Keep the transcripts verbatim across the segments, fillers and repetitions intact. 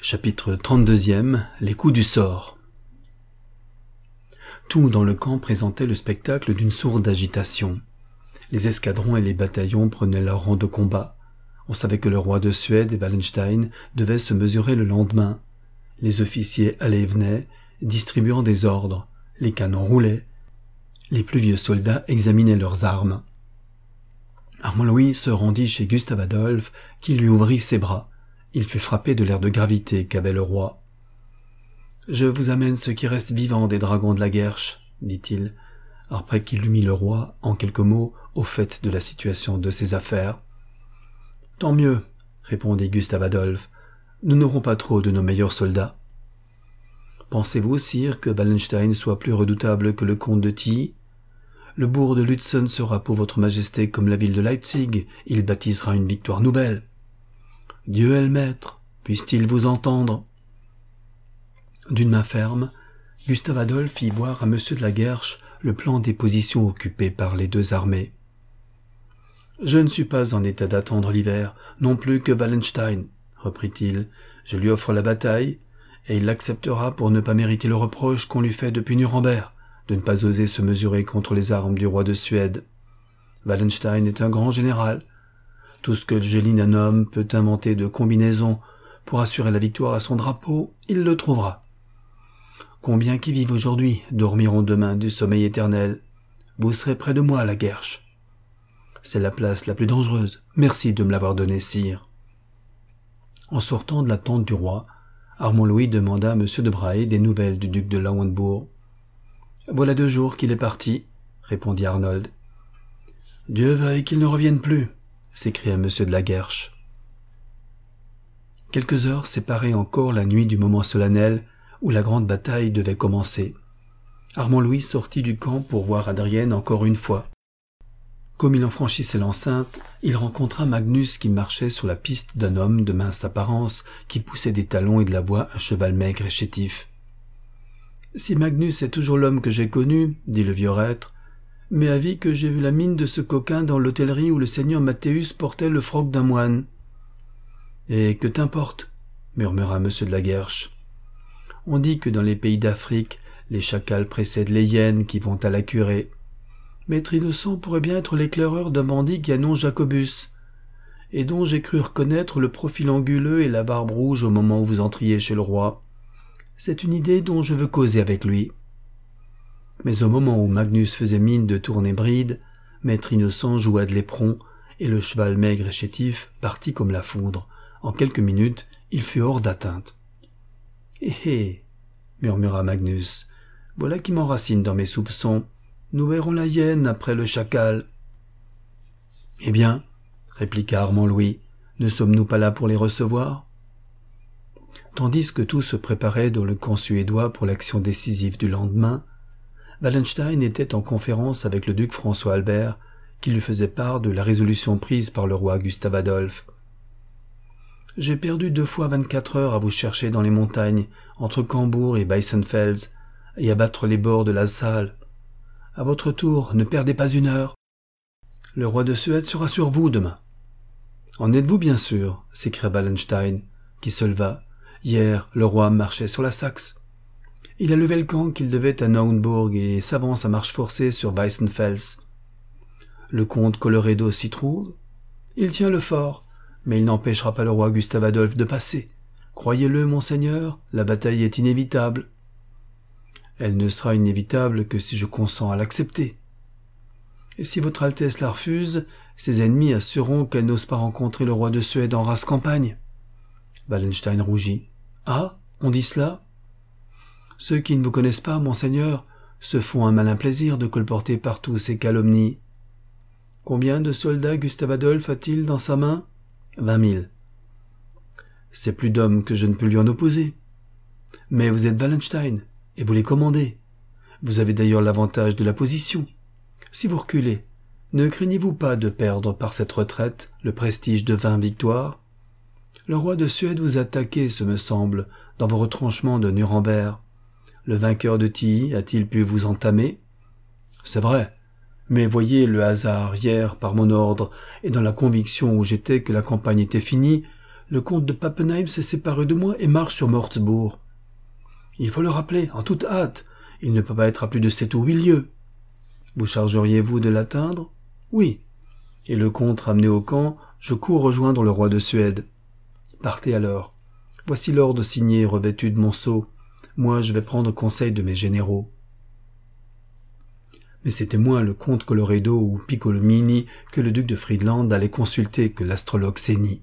Chapitre trente-deux. Les coups du sort. Tout dans le camp présentait le spectacle d'une sourde agitation. Les escadrons et les bataillons prenaient leur rang de combat. On savait que le roi de Suède et Wallenstein devaient se mesurer le lendemain. Les officiers allaient et venaient, distribuant des ordres. Les canons roulaient. Les plus vieux soldats examinaient leurs armes. Armand Louis se rendit chez Gustave Adolphe, qui lui ouvrit ses bras. Il fut frappé de l'air de gravité qu'avait le roi. « Je vous amène ce qui reste vivant des dragons de la Guerche, » dit-il, après qu'il eut mis le roi, en quelques mots, au fait de la situation de ses affaires. « Tant mieux, » répondit Gustave Adolphe, « nous n'aurons pas trop de nos meilleurs soldats. »« Pensez-vous, sire, que Wallenstein soit plus redoutable que le comte de Tilly ? Le bourg de Lutzen sera pour votre majesté comme la ville de Leipzig, il baptisera une victoire nouvelle. » « Dieu est le maître, puisse-t-il vous entendre ?» D'une main ferme, Gustave Adolphe fit voir à M. de la Guerche le plan des positions occupées par les deux armées. « Je ne suis pas en état d'attendre l'hiver, non plus que Wallenstein, » reprit-il. « Je lui offre la bataille, et il l'acceptera pour ne pas mériter le reproche qu'on lui fait depuis Nuremberg, de ne pas oser se mesurer contre les armes du roi de Suède. Wallenstein est un grand général. Tout ce que le génie d'un homme peut inventer de combinaisons pour assurer la victoire à son drapeau, il le trouvera. Combien qui vivent aujourd'hui dormiront demain du sommeil éternel. Vous serez près de moi, la Guerche. C'est la place la plus dangereuse. Merci de me l'avoir donnée, sire. » En sortant de la tente du roi, Armand Louis demanda à M. de Brahe des nouvelles du duc de Lauenbourg. « Voilà deux jours qu'il est parti, » répondit Arnold. « Dieu veuille qu'il ne revienne plus, » s'écria M. de la Guerche. Quelques heures séparaient encore la nuit du moment solennel où la grande bataille devait commencer. Armand Louis sortit du camp pour voir Adrienne encore une fois. Comme il en franchissait l'enceinte, il rencontra Magnus qui marchait sur la piste d'un homme de mince apparence qui poussait des talons et de la voix un cheval maigre et chétif. « Si Magnus est toujours l'homme que j'ai connu, dit le vieux reître, mais avis que j'ai vu la mine de ce coquin dans l'hôtellerie où le seigneur Mathéus portait le froc d'un moine. »« Et que t'importe » murmura M. de la Guerche. « On dit que dans les pays d'Afrique, les chacals précèdent les hyènes qui vont à la curée. Maître Innocent pourrait bien être l'éclaireur d'un bandit qui a nom Jacobus, et dont j'ai cru reconnaître le profil anguleux et la barbe rouge au moment où vous entriez chez le roi. C'est une idée dont je veux causer avec lui. » Mais au moment où Magnus faisait mine de tourner bride, Maître Innocent joua de l'éperon, et le cheval maigre et chétif partit comme la foudre. En quelques minutes, il fut hors d'atteinte. « Hé hé !» murmura Magnus. « Voilà qui m'enracine dans mes soupçons. Nous verrons la hyène après le chacal. »« Eh bien, » répliqua Armand Louis, « ne sommes-nous pas là pour les recevoir ?» Tandis que tout se préparait dans le camp suédois pour l'action décisive du lendemain, Wallenstein était en conférence avec le duc François Albert, qui lui faisait part de la résolution prise par le roi Gustave Adolphe. « J'ai perdu deux fois vingt-quatre heures à vous chercher dans les montagnes, entre Cambourg et Weissenfels, et à battre les bords de la Saale. À votre tour, ne perdez pas une heure. Le roi de Suède sera sur vous demain. »« En êtes-vous bien sûr ?» s'écria Wallenstein, qui se leva. « Hier, le roi marchait sur la Saxe. Il a levé le camp qu'il devait à Naumbourg et s'avance à marche forcée sur Weissenfels. Le comte Colloredo s'y trouve. Il tient le fort, mais il n'empêchera pas le roi Gustave Adolphe de passer. Croyez-le, monseigneur, la bataille est inévitable. Elle ne sera inévitable que si je consens à l'accepter. Et si votre Altesse la refuse, ses ennemis assureront qu'elle n'ose pas rencontrer le roi de Suède en race campagne. » Wallenstein rougit. « Ah, on dit cela ? Ceux qui ne vous connaissent pas, monseigneur, se font un malin plaisir de colporter partout ces calomnies. Combien de soldats Gustave Adolphe a-t-il dans sa main ? Vingt mille. C'est plus d'hommes que je ne peux lui en opposer. Mais vous êtes Wallenstein, et vous les commandez. Vous avez d'ailleurs l'avantage de la position. Si vous reculez, ne craignez-vous pas de perdre par cette retraite le prestige de vingt victoires ? Le roi de Suède vous a attaqué, ce me semble, dans vos retranchements de Nuremberg. Le vainqueur de Tilly a-t-il pu vous entamer ? C'est vrai, mais voyez le hasard hier, par mon ordre, et dans la conviction où j'étais que la campagne était finie, Le comte de Pappenheim s'est séparé de moi et marche sur Mortsbourg. Il faut le rappeler, en toute hâte. Il ne peut pas être à plus de sept ou huit lieues. Vous chargeriez-vous de l'atteindre? Oui. Et le comte ramené au camp, je cours rejoindre le roi de Suède. Partez alors. Voici l'ordre signé, revêtu de mon sceau. Moi, je vais prendre conseil de mes généraux. Mais c'était moins le comte Colloredo ou Piccolomini que le duc de Friedland allait consulter que l'astrologue Séni.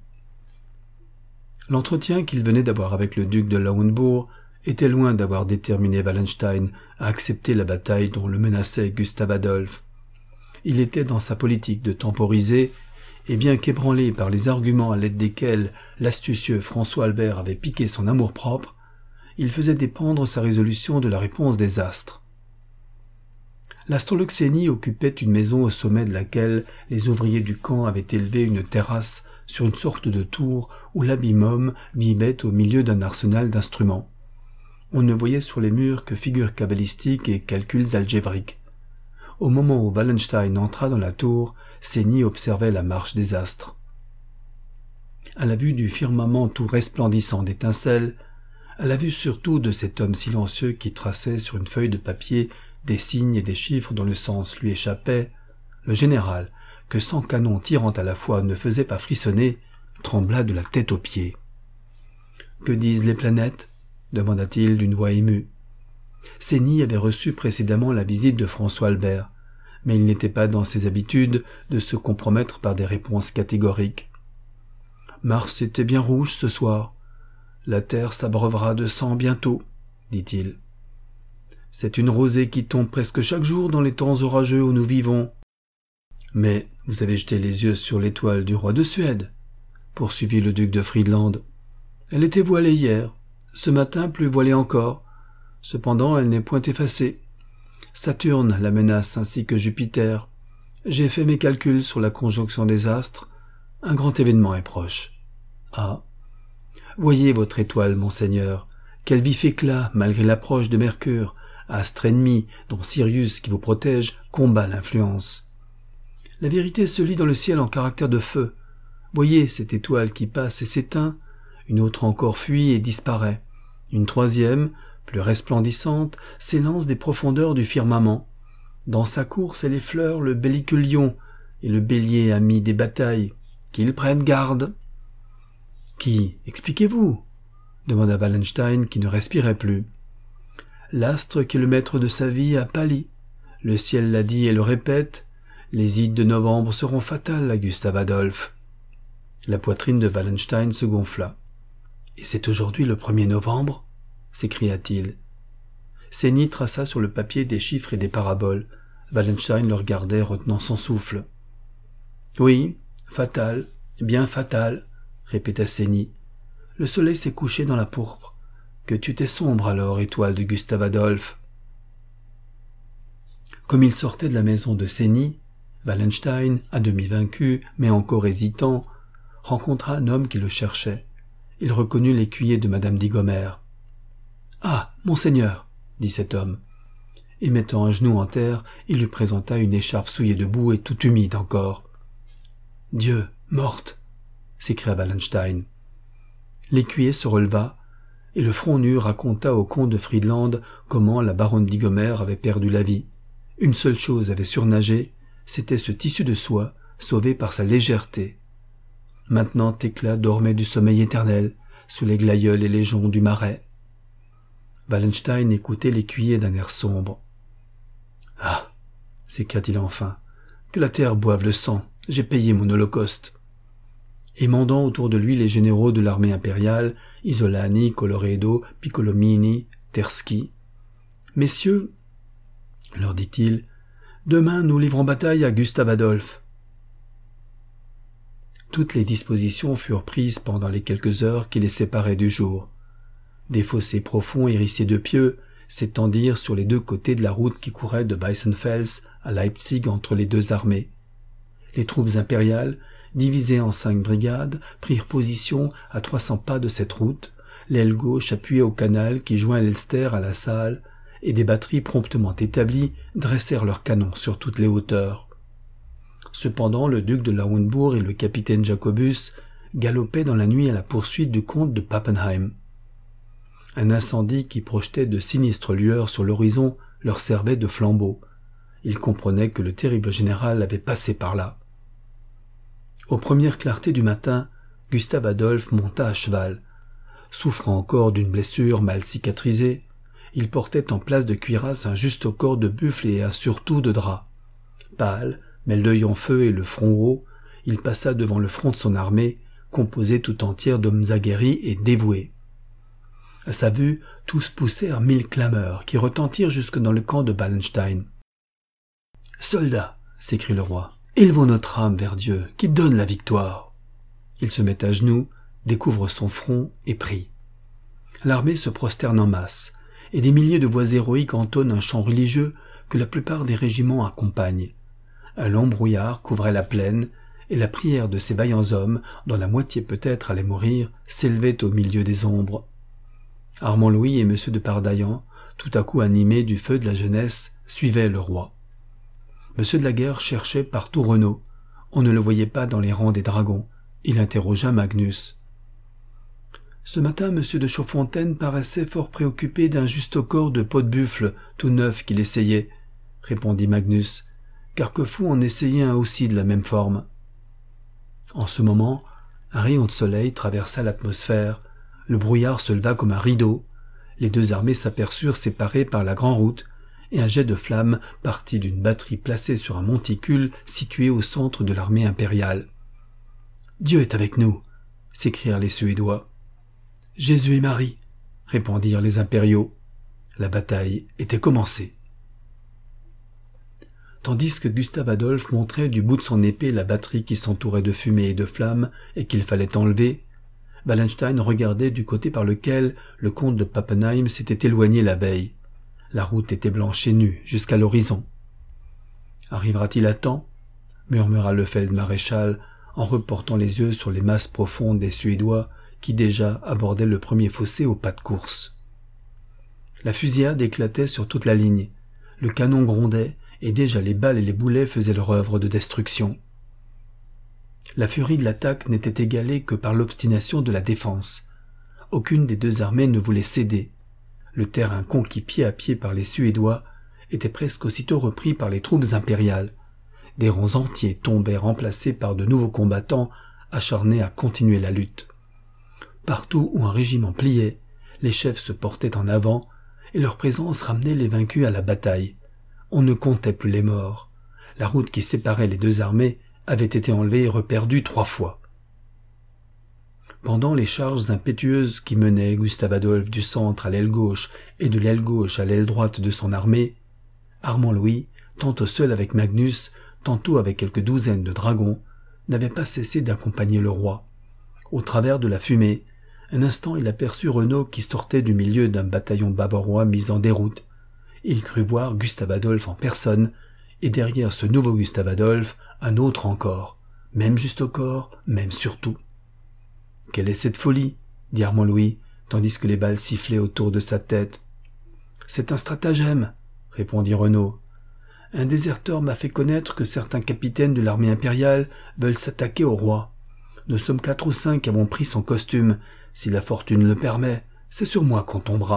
L'entretien qu'il venait d'avoir avec le duc de Lauenbourg était loin d'avoir déterminé Wallenstein à accepter la bataille dont le menaçait Gustave Adolphe. Il était dans sa politique de temporiser, et bien qu'ébranlé par les arguments à l'aide desquels l'astucieux François Albert avait piqué son amour-propre, il faisait dépendre sa résolution de la réponse des astres. L'astrologue Séni occupait une maison au sommet de laquelle les ouvriers du camp avaient élevé une terrasse sur une sorte de tour où l'habile homme vivait au milieu d'un arsenal d'instruments. On ne voyait sur les murs que figures cabalistiques et calculs algébriques. Au moment où Wallenstein entra dans la tour, Séni observait la marche des astres. À la vue du firmament tout resplendissant d'étincelles, à la vue surtout de cet homme silencieux qui traçait sur une feuille de papier des signes et des chiffres dont le sens lui échappait, le général, que cent canons tirant à la fois ne faisaient pas frissonner, trembla de la tête aux pieds. « Que disent les planètes ?» demanda-t-il d'une voix émue. Séni avait reçu précédemment la visite de François Albert, mais il n'était pas dans ses habitudes de se compromettre par des réponses catégoriques. « Mars était bien rouge ce soir. La terre s'abreuvera de sang bientôt, dit-il. C'est une rosée qui tombe presque chaque jour dans les temps orageux où nous vivons. Mais vous avez jeté les yeux sur l'étoile du roi de Suède, poursuivit le duc de Friedland. Elle était voilée hier. Ce matin plus voilée encore. Cependant, elle n'est point effacée. Saturne la menace ainsi que Jupiter. J'ai fait mes calculs sur la conjonction des astres. Un grand événement est proche. Ah. Voyez votre étoile, monseigneur. Quel vif éclat, malgré l'approche de Mercure, astre ennemi, dont Sirius, qui vous protège, combat l'influence. La vérité se lit dans le ciel en caractère de feu. Voyez cette étoile qui passe et s'éteint, une autre encore fuit et disparaît. Une troisième, plus resplendissante, s'élance des profondeurs du firmament. Dans sa course, elle effleure le belliqueux lion, et le bélier ami des batailles. Qu'ils prennent garde. Qui? Expliquez-vous, demanda Wallenstein, qui ne respirait plus. L'astre qui est le maître de sa vie a pâli. Le ciel l'a dit et le répète. Les ides de novembre seront fatales à Gustave Adolphe. La poitrine de Wallenstein se gonfla. « Et c'est aujourd'hui le premier novembre ?» s'écria-t-il. Séni traça sur le papier des chiffres et des paraboles. Wallenstein le regardait retenant son souffle. « Oui, fatal, bien fatal, » répéta Séni. « Le soleil s'est couché dans la pourpre. Que tu t'es sombre alors, étoile de Gustave Adolphe. » Comme il sortait de la maison de Séni, Wallenstein, à demi vaincu, mais encore hésitant, rencontra un homme qui le cherchait. Il reconnut l'écuyer de madame Digomer. « Ah, monseigneur !» dit cet homme. Et mettant un genou en terre, il lui présenta une écharpe souillée de boue et toute humide encore. « Dieu, morte !» s'écria Wallenstein. L'écuyer se releva, et le front nu raconta au comte de Friedland comment la baronne Digomer avait perdu la vie. Une seule chose avait surnagé, c'était ce tissu de soie, sauvé par sa légèreté. Maintenant Thecla dormait du sommeil éternel, sous les glaïeuls et les joncs du marais. Wallenstein écoutait l'écuyer d'un air sombre. « Ah !» s'écria-t-il enfin, « que la terre boive le sang, j'ai payé mon holocauste. » Et mandant autour de lui les généraux de l'armée impériale, Isolani, Colloredo, Piccolomini, Tersky. « Messieurs, leur dit-il, demain nous livrons bataille à Gustave Adolphe. » Toutes les dispositions furent prises pendant les quelques heures qui les séparaient du jour. Des fossés profonds hérissés de pieux s'étendirent sur les deux côtés de la route qui courait de Weissenfels à Leipzig entre les deux armées. Les troupes impériales, divisées en cinq brigades, prirent position à trois cents pas de cette route, l'aile gauche appuyée au canal qui joint l'Elster à la Saale, et des batteries promptement établies dressèrent leurs canons sur toutes les hauteurs. Cependant, le duc de Lauenbourg et le capitaine Jacobus, galopaient dans la nuit à la poursuite du comte de Pappenheim. Un incendie qui projetait de sinistres lueurs sur l'horizon leur servait de flambeau. Ils comprenaient que le terrible général avait passé par là. Aux premières clartés du matin, Gustave Adolphe monta à cheval. Souffrant encore d'une blessure mal cicatrisée, il portait en place de cuirasse un juste corps de buffle et un surtout de drap. Pâle, mais l'œil en feu et le front haut, il passa devant le front de son armée, composée tout entière d'hommes aguerris et dévoués. À sa vue, tous poussèrent mille clameurs qui retentirent jusque dans le camp de Wallenstein. « Soldats !» s'écrie le roi. « Élevons notre âme vers Dieu, qui donne la victoire !» Il se met à genoux, découvre son front et prie. L'armée se prosterne en masse, et des milliers de voix héroïques entonnent un chant religieux que la plupart des régiments accompagnent. Un long brouillard couvrait la plaine, et la prière de ces vaillants hommes, dont la moitié peut-être allait mourir, s'élevait au milieu des ombres. Armand Louis et M. de Pardaillan, tout à coup animés du feu de la jeunesse, suivaient le roi. M. de la Guerre cherchait partout Renaud. On ne le voyait pas dans les rangs des dragons. Il interrogea Magnus. « Ce matin, M. de Chaudfontaine paraissait fort préoccupé d'un juste corps de peau de buffle, tout neuf qu'il essayait, » répondit Magnus, « car Quefou en essayait un aussi de la même forme. » En ce moment, un rayon de soleil traversa l'atmosphère, le brouillard se leva comme un rideau, les deux armées s'aperçurent séparées par la grande route, et un jet de flamme partit d'une batterie placée sur un monticule situé au centre de l'armée impériale. « Dieu est avec nous !» s'écrièrent les Suédois. « Jésus et Marie !» répondirent les impériaux. La bataille était commencée. Tandis que Gustave Adolphe montrait du bout de son épée la batterie qui s'entourait de fumée et de flammes et qu'il fallait enlever, Wallenstein regardait du côté par lequel le comte de Pappenheim s'était éloigné la veille. La route était blanche et nue jusqu'à l'horizon. « Arrivera-t-il à temps ?» murmura le feld-maréchal en reportant les yeux sur les masses profondes des Suédois qui déjà abordaient le premier fossé au pas de course. La fusillade éclatait sur toute la ligne, le canon grondait et déjà les balles et les boulets faisaient leur œuvre de destruction. La furie de l'attaque n'était égalée que par l'obstination de la défense. Aucune des deux armées ne voulait céder. Le terrain conquis pied à pied par les Suédois était presque aussitôt repris par les troupes impériales. Des rangs entiers tombaient remplacés par de nouveaux combattants acharnés à continuer la lutte. Partout où un régiment pliait, les chefs se portaient en avant et leur présence ramenait les vaincus à la bataille. On ne comptait plus les morts. La route qui séparait les deux armées avait été enlevée et reperdue trois fois. Pendant les charges impétueuses qui menaient Gustave Adolphe du centre à l'aile gauche et de l'aile gauche à l'aile droite de son armée, Armand Louis, tantôt seul avec Magnus, tantôt avec quelques douzaines de dragons, n'avait pas cessé d'accompagner le roi. Au travers de la fumée, un instant il aperçut Renaud qui sortait du milieu d'un bataillon bavarois mis en déroute. Il crut voir Gustave Adolphe en personne, et derrière ce nouveau Gustave Adolphe, un autre encore, même juste au corps, même surtout. « Quelle est cette folie ?» dit Armand Louis, tandis que les balles sifflaient autour de sa tête. « C'est un stratagème, » répondit Renaud. « Un déserteur m'a fait connaître que certains capitaines de l'armée impériale veulent s'attaquer au roi. Nous sommes quatre ou cinq qui avons pris son costume. Si la fortune le permet, c'est sur moi qu'on tombera. »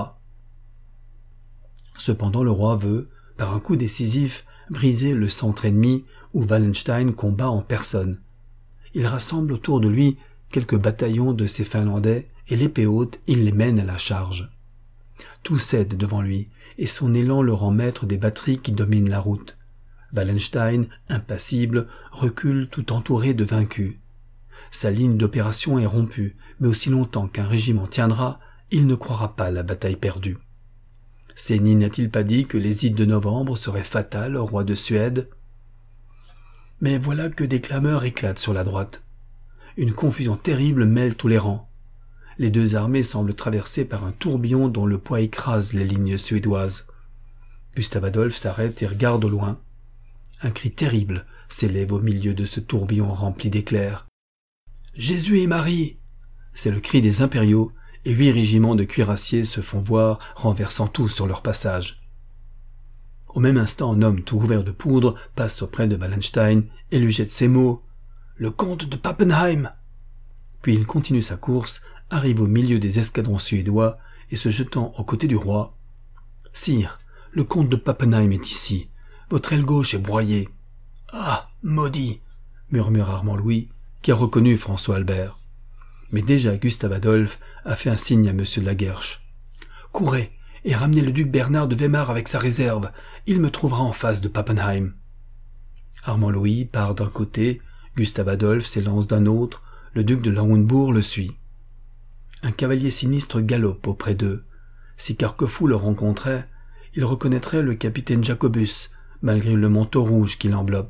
Cependant le roi veut, par un coup décisif, briser le centre ennemi où Wallenstein combat en personne. Il rassemble autour de lui quelques bataillons de ces Finlandais et l'épée haute, il les mène à la charge. Tout cède devant lui et son élan le rend maître des batteries qui dominent la route. Wallenstein, impassible, recule tout entouré de vaincus. Sa ligne d'opération est rompue, mais aussi longtemps qu'un régiment tiendra, il ne croira pas la bataille perdue. Séni n'a-t-il pas dit que les ides de novembre seraient fatales au roi de Suède? Mais voilà que des clameurs éclatent sur la droite. Une confusion terrible mêle tous les rangs. Les deux armées semblent traversées par un tourbillon dont le poids écrase les lignes suédoises. Gustave Adolphe s'arrête et regarde au loin. Un cri terrible s'élève au milieu de ce tourbillon rempli d'éclairs. « Jésus et Marie !» C'est le cri des impériaux, et huit régiments de cuirassiers se font voir, renversant tout sur leur passage. Au même instant, un homme tout couvert de poudre passe auprès de Wallenstein et lui jette ces mots « Le comte de Pappenheim !» puis il continue sa course, arrive au milieu des escadrons suédois et se jetant aux côtés du roi. « Sire, le comte de Pappenheim est ici. Votre aile gauche est broyée. »« Ah, maudit !» murmure Armand Louis, qui a reconnu François Albert. Mais déjà Gustave Adolphe a fait un signe à Monsieur de la Guerche. « Courez et ramenez le duc Bernard de Weimar avec sa réserve. Il me trouvera en face de Pappenheim. » Armand Louis part d'un côté, Gustave Adolphe s'élance d'un autre, le duc de Lauenbourg le suit. Un cavalier sinistre galope auprès d'eux. Si Carquefou le rencontrait, il reconnaîtrait le capitaine Jacobus, malgré le manteau rouge qui l'enveloppe.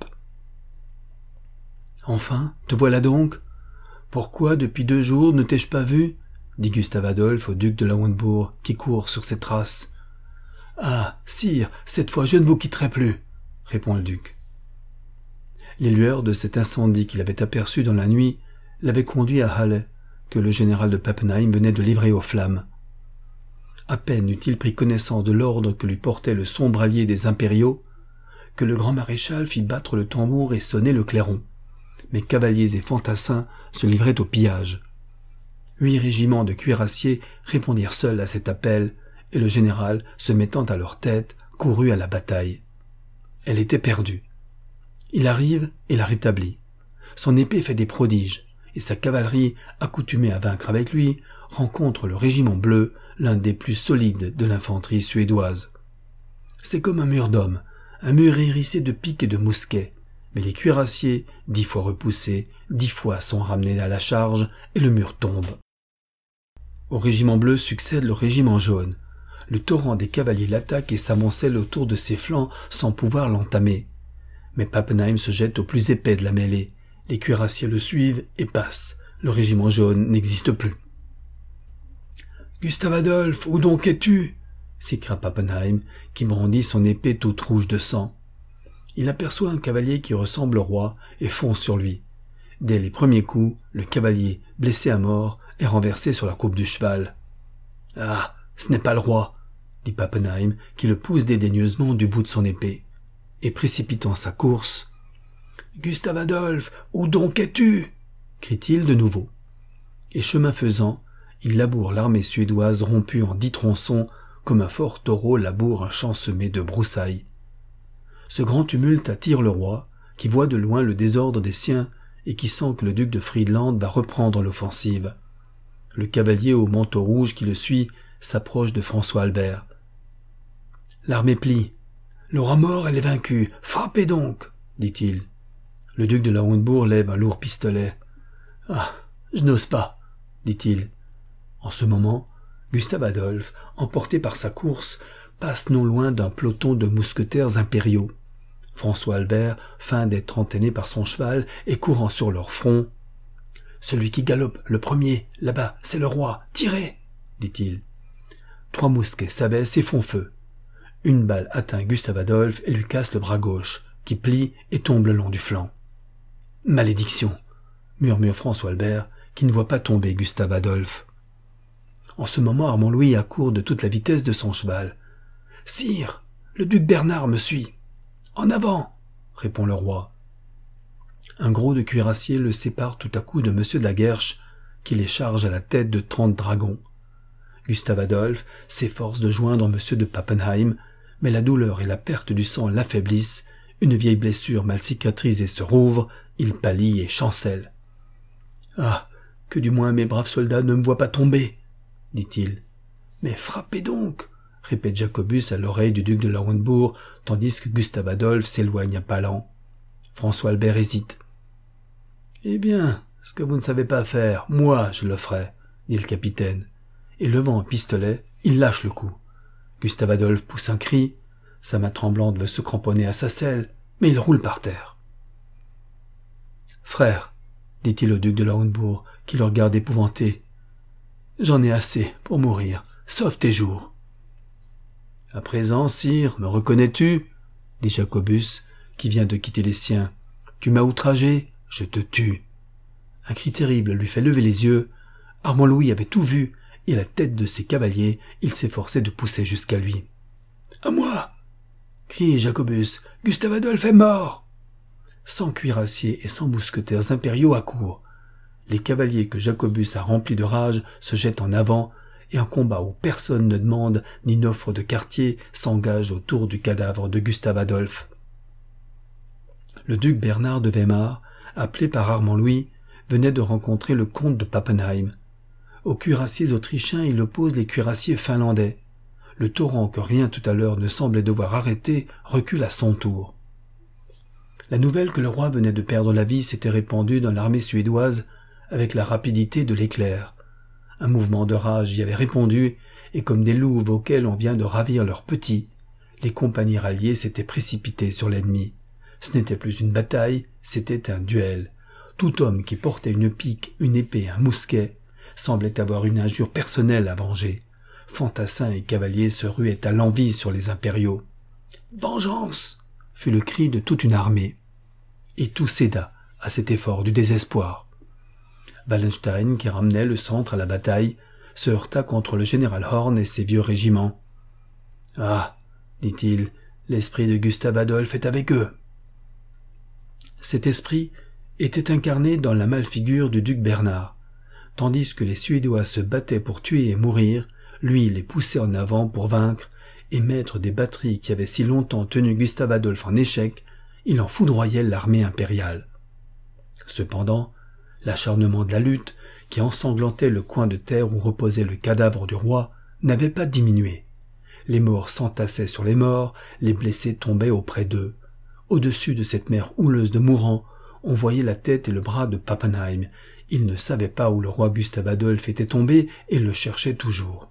« Enfin, te voilà donc ? Pourquoi, depuis deux jours, ne t'ai-je pas vu ?» dit Gustave Adolphe au duc de Lauenbourg, qui court sur ses traces. « Ah, sire, cette fois je ne vous quitterai plus, » répond le duc. Les lueurs de cet incendie qu'il avait aperçu dans la nuit l'avaient conduit à Halle, que le général de Pappenheim venait de livrer aux flammes. À peine eut-il pris connaissance de l'ordre que lui portait le sombre allié des impériaux, que le grand maréchal fit battre le tambour et sonner le clairon. Mais cavaliers et fantassins se livraient au pillage. Huit régiments de cuirassiers répondirent seuls à cet appel, et le général, se mettant à leur tête, courut à la bataille. Elle était perdue. Il arrive et la rétablit. Son épée fait des prodiges, et sa cavalerie, accoutumée à vaincre avec lui, rencontre le régiment bleu, l'un des plus solides de l'infanterie suédoise. C'est comme un mur d'hommes, un mur hérissé de piques et de mousquets, mais les cuirassiers, dix fois repoussés, dix fois sont ramenés à la charge, et le mur tombe. Au régiment bleu succède le régiment jaune. Le torrent des cavaliers l'attaque et s'amoncelle autour de ses flancs sans pouvoir l'entamer. Mais Pappenheim se jette au plus épais de la mêlée. Les cuirassiers le suivent et passent. Le régiment jaune n'existe plus. « Gustave Adolphe, où donc es-tu » s'écria Pappenheim, qui brandit son épée toute rouge de sang. Il aperçoit un cavalier qui ressemble au roi et fonce sur lui. Dès les premiers coups, le cavalier, blessé à mort, est renversé sur la croupe du cheval. « Ah, ce n'est pas le roi !» dit Pappenheim, qui le pousse dédaigneusement du bout de son épée. Et précipitant sa course, « Gustave Adolphe, où donc es-tu » crie-t-il de nouveau. Et chemin faisant, il laboure l'armée suédoise rompue en dix tronçons, comme un fort taureau laboure un champ semé de broussailles. Ce grand tumulte attire le roi, qui voit de loin le désordre des siens et qui sent que le duc de Friedland va reprendre l'offensive. Le cavalier au manteau rouge qui le suit s'approche de François Albert. L'armée plie. Le roi mort, elle est vaincue. Frappez donc, dit-il. Le duc de Lauenbourg lève un lourd pistolet. Ah, je n'ose pas, dit-il. En ce moment, Gustave Adolphe, emporté par sa course, passe non loin d'un peloton de mousquetaires impériaux. François Albert, fin d'être entraîné par son cheval et courant sur leur front. « Celui qui galope, le premier, là-bas, c'est le roi, tirez !» dit-il. Trois mousquets s'abaissent et font feu. Une balle atteint Gustave Adolphe et lui casse le bras gauche, qui plie et tombe le long du flanc. « Malédiction !» murmure François Albert, qui ne voit pas tomber Gustave Adolphe. En ce moment, Armand Louis accourt de toute la vitesse de son cheval. « Sire, le duc Bernard me suit. »« En avant !» répond le roi. Un gros de cuirassiers le sépare tout à coup de Monsieur de la Guerche, qui les charge à la tête de trente dragons. Gustave Adolphe s'efforce de joindre Monsieur de Pappenheim, mais la douleur et la perte du sang l'affaiblissent, une vieille blessure mal cicatrisée se rouvre, il pâlit et chancelle. « Ah, que du moins mes braves soldats ne me voient pas tomber !» dit-il. « Mais frappez donc !» répète Jacobus à l'oreille du duc de Lauenbourg, tandis que Gustave Adolphe s'éloigne à pas lents. François Albert hésite. « Eh bien, ce que vous ne savez pas faire, moi je le ferai, » dit le capitaine. Et levant un pistolet, il lâche le coup. Gustave Adolphe pousse un cri, sa main tremblante veut se cramponner à sa selle, mais il roule par terre. « Frère, » dit-il au duc de Lauenbourg, qui le regarde épouvanté, « j'en ai assez pour mourir, sauve tes jours. »« À présent, sire, me reconnais-tu » dit Jacobus, qui vient de quitter les siens. « Tu m'as outragé, je te tue. » Un cri terrible lui fait lever les yeux. Armand Louis avait tout vu, et à la tête de ses cavaliers, il s'efforçait de pousser jusqu'à lui. « À moi !» crie Jacobus. « Gustave Adolphe est mort !» Cent cuirassiers et cent mousquetaires impériaux accourent. les cavaliers que Jacobus a remplis de rage se jettent en avant, et un combat où personne ne demande ni n'offre de quartier s'engage autour du cadavre de Gustave Adolphe. Le duc Bernard de Weimar, appelé par Armand Louis, venait de rencontrer le comte de Pappenheim. Aux cuirassiers autrichiens il oppose les cuirassiers finlandais. Le torrent que rien tout à l'heure ne semblait devoir arrêter recule à son tour. La nouvelle que le roi venait de perdre la vie s'était répandue dans l'armée suédoise avec la rapidité de l'éclair. Un mouvement de rage y avait répondu, et comme des louves auxquelles on vient de ravir leurs petits, les compagnies ralliées s'étaient précipitées sur l'ennemi. Ce n'était plus une bataille, c'était un duel. Tout homme qui portait une pique, une épée, un mousquet, semblait avoir une injure personnelle à venger. Fantassins et cavaliers se ruaient à l'envi sur les impériaux. « Vengeance !» fut le cri de toute une armée. Et tout céda à cet effort du désespoir. Wallenstein, qui ramenait le centre à la bataille, se heurta contre le général Horn et ses vieux régiments. « Ah, dit-il, l'esprit de Gustave Adolphe est avec eux. » Cet esprit était incarné dans la malfigure du duc Bernard. Tandis que les Suédois se battaient pour tuer et mourir, lui les poussait en avant pour vaincre, et maître des batteries qui avaient si longtemps tenu Gustave Adolphe en échec, il en foudroyait l'armée impériale. Cependant, l'acharnement de la lutte, qui ensanglantait le coin de terre où reposait le cadavre du roi, n'avait pas diminué. Les morts s'entassaient sur les morts, les blessés tombaient auprès d'eux. Au-dessus de cette mer houleuse de mourants, on voyait la tête et le bras de Pappenheim. Il ne savait pas où le roi Gustave Adolphe était tombé et le cherchait toujours.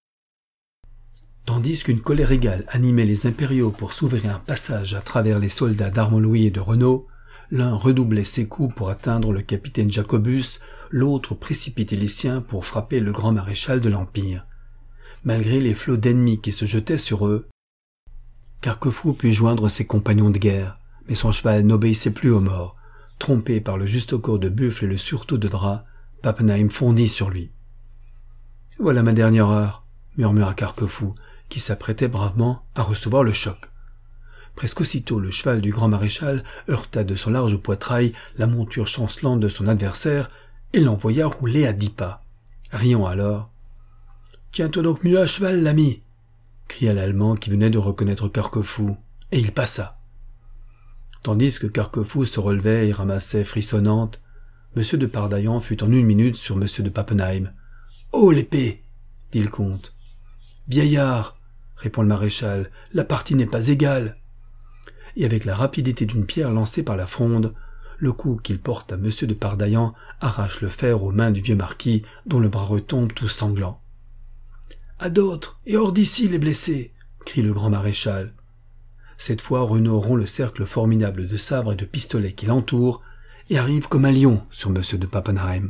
Tandis qu'une colère égale animait les impériaux pour s'ouvrir un passage à travers les soldats d'Armand Louis et de Renaud, l'un redoublait ses coups pour atteindre le capitaine Jacobus, l'autre précipitait les siens pour frapper le grand maréchal de l'Empire. Malgré les flots d'ennemis qui se jetaient sur eux, Carquefou put joindre ses compagnons de guerre, mais son cheval n'obéissait plus aux morts. Trompé par le juste corps de buffle et le surtout de drap, Pappenheim fondit sur lui. « Voilà ma dernière heure », murmura Carquefou, qui s'apprêtait bravement à recevoir le choc. Presque aussitôt, le cheval du grand maréchal heurta de son large poitrail la monture chancelante de son adversaire et l'envoya rouler à dix pas. Riant alors, « Tiens-toi donc mieux à cheval, l'ami !» cria l'Allemand qui venait de reconnaître Carquefou, et il passa. Tandis que Carquefou se relevait et ramassait frissonnante, M. de Pardaillan fut en une minute sur M. de Pappenheim. « Oh, l'épée !» dit le comte. « Vieillard !» répond le maréchal, « la partie n'est pas égale. » Et avec la rapidité d'une pierre lancée par la fronde, le coup qu'il porte à M. de Pardaillan arrache le fer aux mains du vieux marquis, dont le bras retombe tout sanglant. « À d'autres, et hors d'ici les blessés !» crie le grand maréchal. Cette fois, Renaud rompt le cercle formidable de sabres et de pistolets qui l'entourent et arrive comme un lion sur M. de Pappenheim.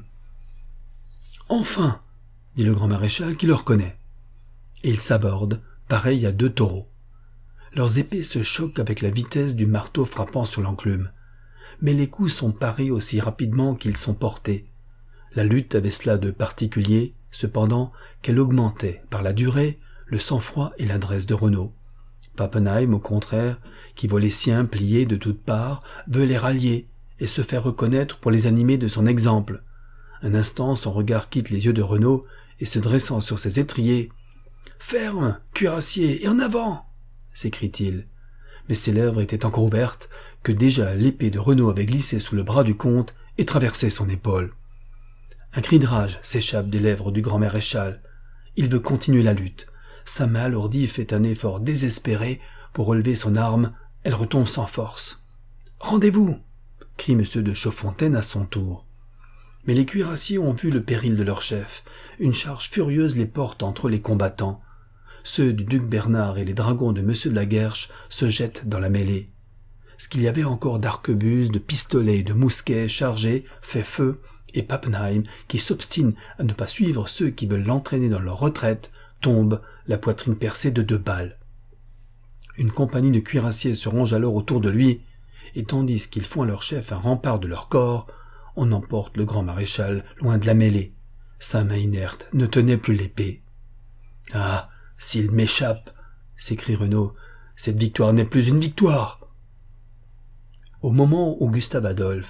« Enfin !» dit le grand maréchal qui le reconnaît. Et ils s'abordent, pareils à deux taureaux. Leurs épées se choquent avec la vitesse du marteau frappant sur l'enclume. Mais les coups sont parés aussi rapidement qu'ils sont portés. La lutte avait cela de particulier, cependant, qu'elle augmentait, par la durée, le sang-froid et l'adresse de Renaud. Pappenheim, au contraire, qui voit les siens pliés de toutes parts, veut les rallier et se faire reconnaître pour les animer de son exemple. Un instant, son regard quitte les yeux de Renaud et se dressant sur ses étriers, « Ferme, cuirassier, et en avant !» s'écrie-t-il. Mais ses lèvres étaient encore ouvertes, que déjà l'épée de Renaud avait glissé sous le bras du comte et traversé son épaule. Un cri de rage s'échappe des lèvres du grand maréchal. Il veut continuer la lutte. Sa main alourdie fait un effort désespéré pour relever son arme, elle retombe sans force. « Rendez-vous !» crie M. de Chauffontaine à son tour. Mais les cuirassiers ont vu le péril de leur chef. Une charge furieuse les porte entre les combattants. Ceux du duc Bernard et les dragons de M. de la Guerche se jettent dans la mêlée. Ce qu'il y avait encore d'arquebuses, de pistolets et de mousquets chargés fait feu, et Pappenheim, qui s'obstine à ne pas suivre ceux qui veulent l'entraîner dans leur retraite, tombe, la poitrine percée de deux balles. Une compagnie de cuirassiers se ronge alors autour de lui, et tandis qu'ils font à leur chef un rempart de leur corps, on emporte le grand maréchal loin de la mêlée. Sa main inerte ne tenait plus l'épée. « Ah, s'il m'échappe !» s'écrie Renaud. « Cette victoire n'est plus une victoire !» Au moment où Gustave Adolphe,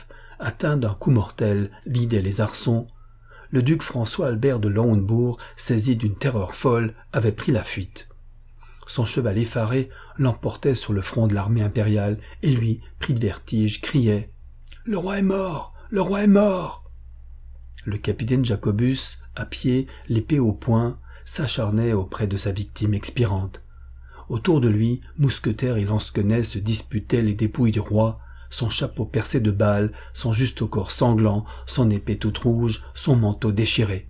atteint d'un coup mortel, vidait les arçons, le duc François-Albert de Lauenbourg, saisi d'une terreur folle, avait pris la fuite. Son cheval effaré l'emportait sur le front de l'armée impériale et lui, pris de vertige, criait « Le roi est mort! Le roi est mort !» Le capitaine Jacobus, à pied, l'épée au poing, s'acharnait auprès de sa victime expirante. Autour de lui, mousquetaires et lansquenets se disputaient les dépouilles du roi, son chapeau percé de balles, son juste au corps sanglant, son épée toute rouge, son manteau déchiré.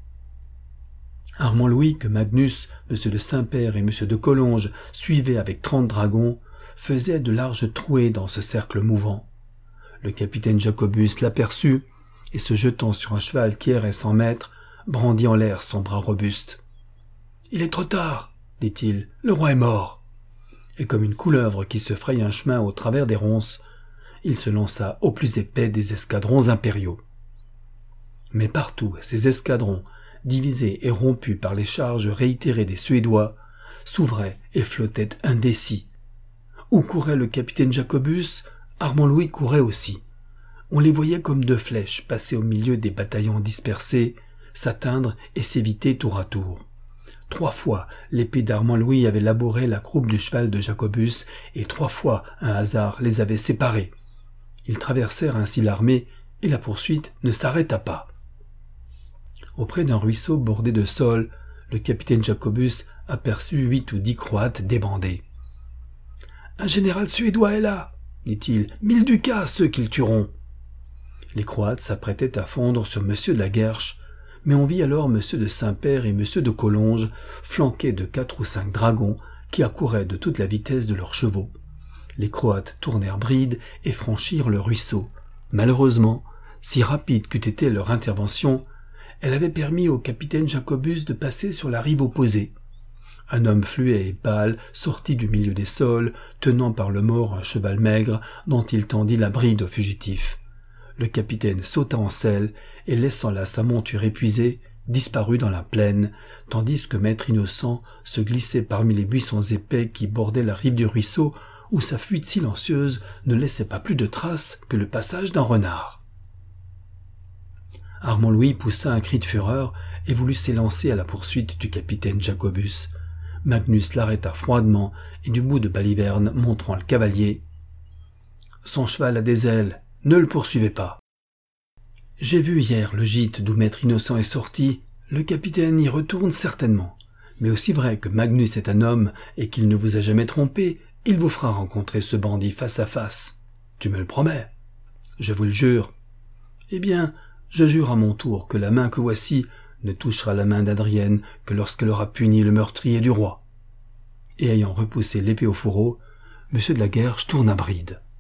Armand Louis, que Magnus, M. de Saint-Père et M. de Collonges suivaient avec trente dragons, faisait de larges trouées dans ce cercle mouvant. Le capitaine Jacobus l'aperçut, et se jetant sur un cheval qui errait cent mètres, brandit en l'air son bras robuste. « Il est trop tard, dit-il, le roi est mort. » Et comme une couleuvre qui se fraye un chemin au travers des ronces, il se lança au plus épais des escadrons impériaux. Mais partout, ces escadrons, divisés et rompus par les charges réitérées des Suédois, s'ouvraient et flottaient indécis. Où courait le capitaine Jacobus, Armand Louis courait aussi. On les voyait comme deux flèches passer au milieu des bataillons dispersés, s'atteindre et s'éviter tour à tour. Trois fois, l'épée d'Armand Louis avait labouré la croupe du cheval de Jacobus, et trois fois, un hasard les avait séparés. Ils traversèrent ainsi l'armée, et la poursuite ne s'arrêta pas. Auprès d'un ruisseau bordé de saules, le capitaine Jacobus aperçut huit ou dix Croates débandés. « Un général suédois est là, dit-il, mille ducats à ceux qu'ils tueront. » Les Croates s'apprêtaient à fondre sur M. de la Guerche, mais on vit alors M. de Saint-Père et M. de Collonges flanqués de quatre ou cinq dragons qui accouraient de toute la vitesse de leurs chevaux. Les Croates tournèrent bride et franchirent le ruisseau. Malheureusement, si rapide qu'eût été leur intervention, elle avait permis au capitaine Jacobus de passer sur la rive opposée. Un homme fluet et pâle sortit du milieu des saules, tenant par le mort un cheval maigre dont il tendit la bride au fugitif. Le capitaine sauta en selle et, laissant là sa monture épuisée, disparut dans la plaine, tandis que maître Innocent se glissait parmi les buissons épais qui bordaient la rive du ruisseau, où sa fuite silencieuse ne laissait pas plus de traces que le passage d'un renard. Armand Louis poussa un cri de fureur et voulut s'élancer à la poursuite du capitaine Jacobus. Magnus l'arrêta froidement et du bout de baliverne montrant le cavalier. « Son cheval a des ailes, ne le poursuivez pas. » « J'ai vu hier le gîte d'où maître Innocent est sorti, le capitaine y retourne certainement. Mais aussi vrai que Magnus est un homme et qu'il ne vous a jamais trompé, il vous fera rencontrer ce bandit face à face. Tu me le promets ? » ?»« Je vous le jure. »« Eh bien, je jure à mon tour que la main que voici ne touchera la main d'Adrienne que lorsqu'elle aura puni le meurtrier du roi. » Et ayant repoussé l'épée au fourreau, M. de la Guerche tourna bride.